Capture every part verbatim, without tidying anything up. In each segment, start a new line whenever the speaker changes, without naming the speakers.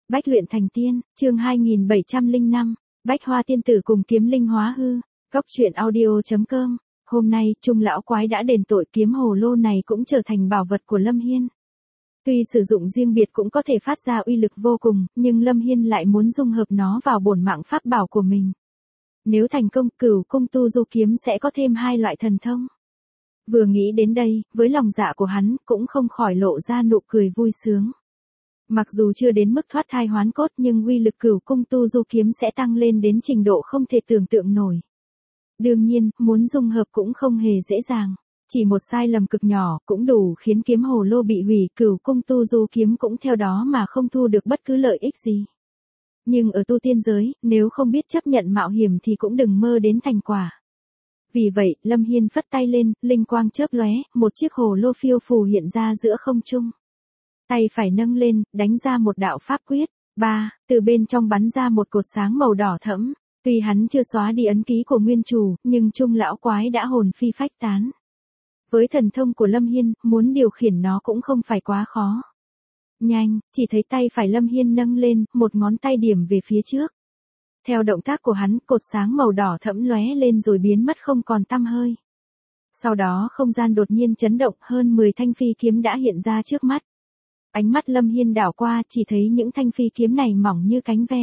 Bách luyện thành tiên, chương hai nghìn bảy trăm lẻ năm, Bách Hoa tiên tử cùng kiếm linh hóa hư. Góc truyện audio chấm com. Hôm nay, Trung lão quái đã đền tội, kiếm hồ lô này cũng trở thành bảo vật của Lâm Hiên. Tuy sử dụng riêng biệt cũng có thể phát ra uy lực vô cùng, nhưng Lâm Hiên lại muốn dung hợp nó vào bổn mạng pháp bảo của mình. Nếu thành công, Cửu Cung Tu Du kiếm sẽ có thêm hai loại thần thông. Vừa nghĩ đến đây, với lòng dạ của hắn, cũng không khỏi lộ ra nụ cười vui sướng. Mặc dù chưa đến mức thoát thai hoán cốt nhưng uy lực Cửu Cung Tu Du kiếm sẽ tăng lên đến trình độ không thể tưởng tượng nổi. Đương nhiên, muốn dung hợp cũng không hề dễ dàng. Chỉ một sai lầm cực nhỏ cũng đủ khiến kiếm hồ lô bị hủy, Cửu Cung Tu Du kiếm cũng theo đó mà không thu được bất cứ lợi ích gì. Nhưng ở tu tiên giới, nếu không biết chấp nhận mạo hiểm thì cũng đừng mơ đến thành quả. Vì vậy, Lâm Hiên phất tay lên, linh quang chớp lóe, một chiếc hồ lô phiêu phù hiện ra giữa không trung. Tay phải nâng lên, đánh ra một đạo pháp quyết. Ba, từ bên trong bắn ra một cột sáng màu đỏ thẫm. Tuy hắn chưa xóa đi ấn ký của nguyên chủ, nhưng Trung lão quái đã hồn phi phách tán. Với thần thông của Lâm Hiên, muốn điều khiển nó cũng không phải quá khó. Nhanh, chỉ thấy tay phải Lâm Hiên nâng lên, một ngón tay điểm về phía trước. Theo động tác của hắn, cột sáng màu đỏ thẫm lóe lên rồi biến mất không còn tăm hơi. Sau đó không gian đột nhiên chấn động, hơn mười thanh phi kiếm đã hiện ra trước mắt. Ánh mắt Lâm Hiên đảo qua, chỉ thấy những thanh phi kiếm này mỏng như cánh ve.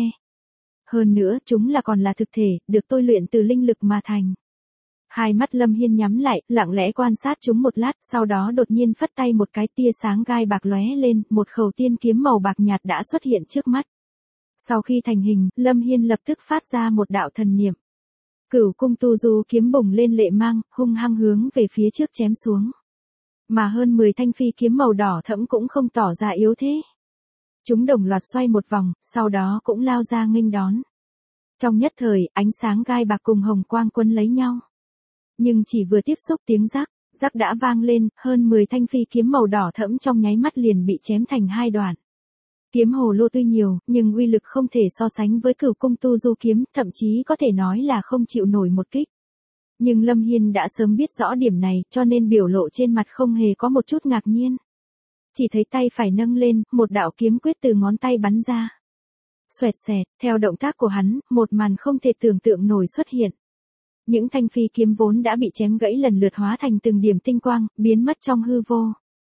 Hơn nữa, chúng là còn là thực thể, được tôi luyện từ linh lực mà thành. Hai mắt Lâm Hiên nhắm lại, lặng lẽ quan sát chúng một lát, sau đó đột nhiên phất tay một cái, tia sáng gai bạc lóe lên, một khẩu tiên kiếm màu bạc nhạt đã xuất hiện trước mắt. Sau khi thành hình, Lâm Hiên lập tức phát ra một đạo thần niệm. Cửu Cung Tu Du kiếm bùng lên lệ mang, hung hăng hướng về phía trước chém xuống. Mà hơn mười thanh phi kiếm màu đỏ thẫm cũng không tỏ ra yếu thế. Chúng đồng loạt xoay một vòng, sau đó cũng lao ra nghênh đón. Trong nhất thời, ánh sáng gai bạc cùng hồng quang quấn lấy nhau. Nhưng chỉ vừa tiếp xúc tiếng rắc, rắc đã vang lên, hơn mười thanh phi kiếm màu đỏ thẫm trong nháy mắt liền bị chém thành hai đoạn. Kiếm hồ lô tuy nhiều, nhưng uy lực không thể so sánh với Cửu Cung Tu Du kiếm, thậm chí có thể nói là không chịu nổi một kích. Nhưng Lâm Hiên đã sớm biết rõ điểm này, cho nên biểu lộ trên mặt không hề có một chút ngạc nhiên. Chỉ thấy tay phải nâng lên, một đạo kiếm quyết từ ngón tay bắn ra. Xoẹt xẹt, theo động tác của hắn, một màn không thể tưởng tượng nổi xuất hiện. Những thanh phi kiếm vốn đã bị chém gãy lần lượt hóa thành từng điểm tinh quang, biến mất trong hư vô.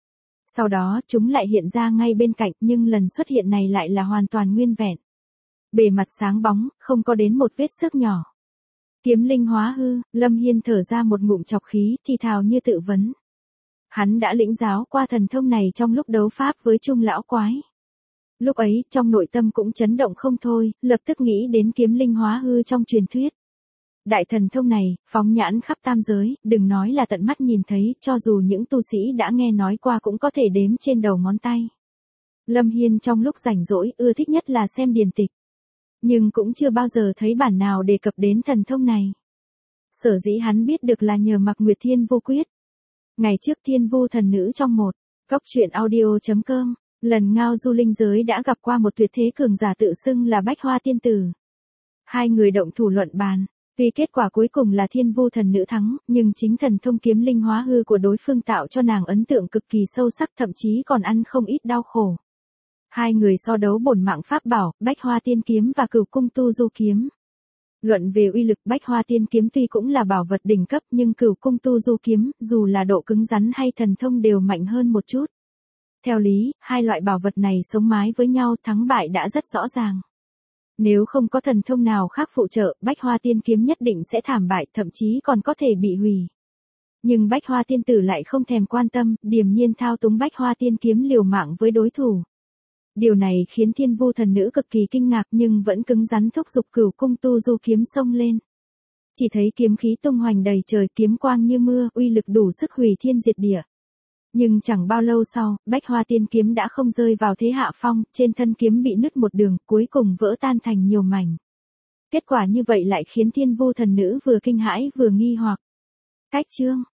Sau đó, chúng lại hiện ra ngay bên cạnh, nhưng lần xuất hiện này lại là hoàn toàn nguyên vẹn. Bề mặt sáng bóng, không có đến một vết xước nhỏ. Kiếm linh hóa hư, Lâm Hiên thở ra một ngụm chọc khí, thì thào như tự vấn. Hắn đã lĩnh giáo qua thần thông này trong lúc đấu pháp với Trung lão quái. Lúc ấy, trong nội tâm cũng chấn động không thôi, lập tức nghĩ đến kiếm linh hóa hư trong truyền thuyết. Đại thần thông này, phóng nhãn khắp tam giới, đừng nói là tận mắt nhìn thấy, cho dù những tu sĩ đã nghe nói qua cũng có thể đếm trên đầu ngón tay. Lâm Hiên trong lúc rảnh rỗi ưa thích nhất là xem điển tịch. Nhưng cũng chưa bao giờ thấy bản nào đề cập đến thần thông này. Sở dĩ hắn biết được là nhờ Mạc Nguyệt Thiên Vô Quyết. Ngày trước Thiên Vu thần nữ trong một, góc truyện audio chấm com, lần ngao du linh giới đã gặp qua một tuyệt thế cường giả tự xưng là Bách Hoa tiên tử. Hai người động thủ luận bàn. Tuy kết quả cuối cùng là Thiên Vu thần nữ thắng, nhưng chính thần thông kiếm linh hóa hư của đối phương tạo cho nàng ấn tượng cực kỳ sâu sắc, thậm chí còn ăn không ít đau khổ. Hai người so đấu bổn mạng pháp bảo, Bách Hoa tiên kiếm và Cửu Cung Tu Du kiếm. Luận về uy lực, Bách Hoa tiên kiếm tuy cũng là bảo vật đỉnh cấp nhưng Cửu Cung Tu Du kiếm, dù là độ cứng rắn hay thần thông đều mạnh hơn một chút. Theo lý, hai loại bảo vật này sống mái với nhau, thắng bại đã rất rõ ràng. Nếu không có thần thông nào khác phụ trợ, Bách Hoa tiên kiếm nhất định sẽ thảm bại, thậm chí còn có thể bị hủy. Nhưng Bách Hoa tiên tử lại không thèm quan tâm, điềm nhiên thao túng Bách Hoa tiên kiếm liều mạng với đối thủ. Điều này khiến Thiên Vu thần nữ cực kỳ kinh ngạc nhưng vẫn cứng rắn thúc giục Cửu Cung Tu Du kiếm xông lên. Chỉ thấy kiếm khí tung hoành đầy trời, kiếm quang như mưa, uy lực đủ sức hủy thiên diệt địa. Nhưng chẳng bao lâu sau, Bách Hoa tiên kiếm đã không rơi vào thế hạ phong, trên thân kiếm bị nứt một đường, cuối cùng vỡ tan thành nhiều mảnh. Kết quả như vậy lại khiến Thiên Vu thần nữ vừa kinh hãi vừa nghi hoặc. Cách chương,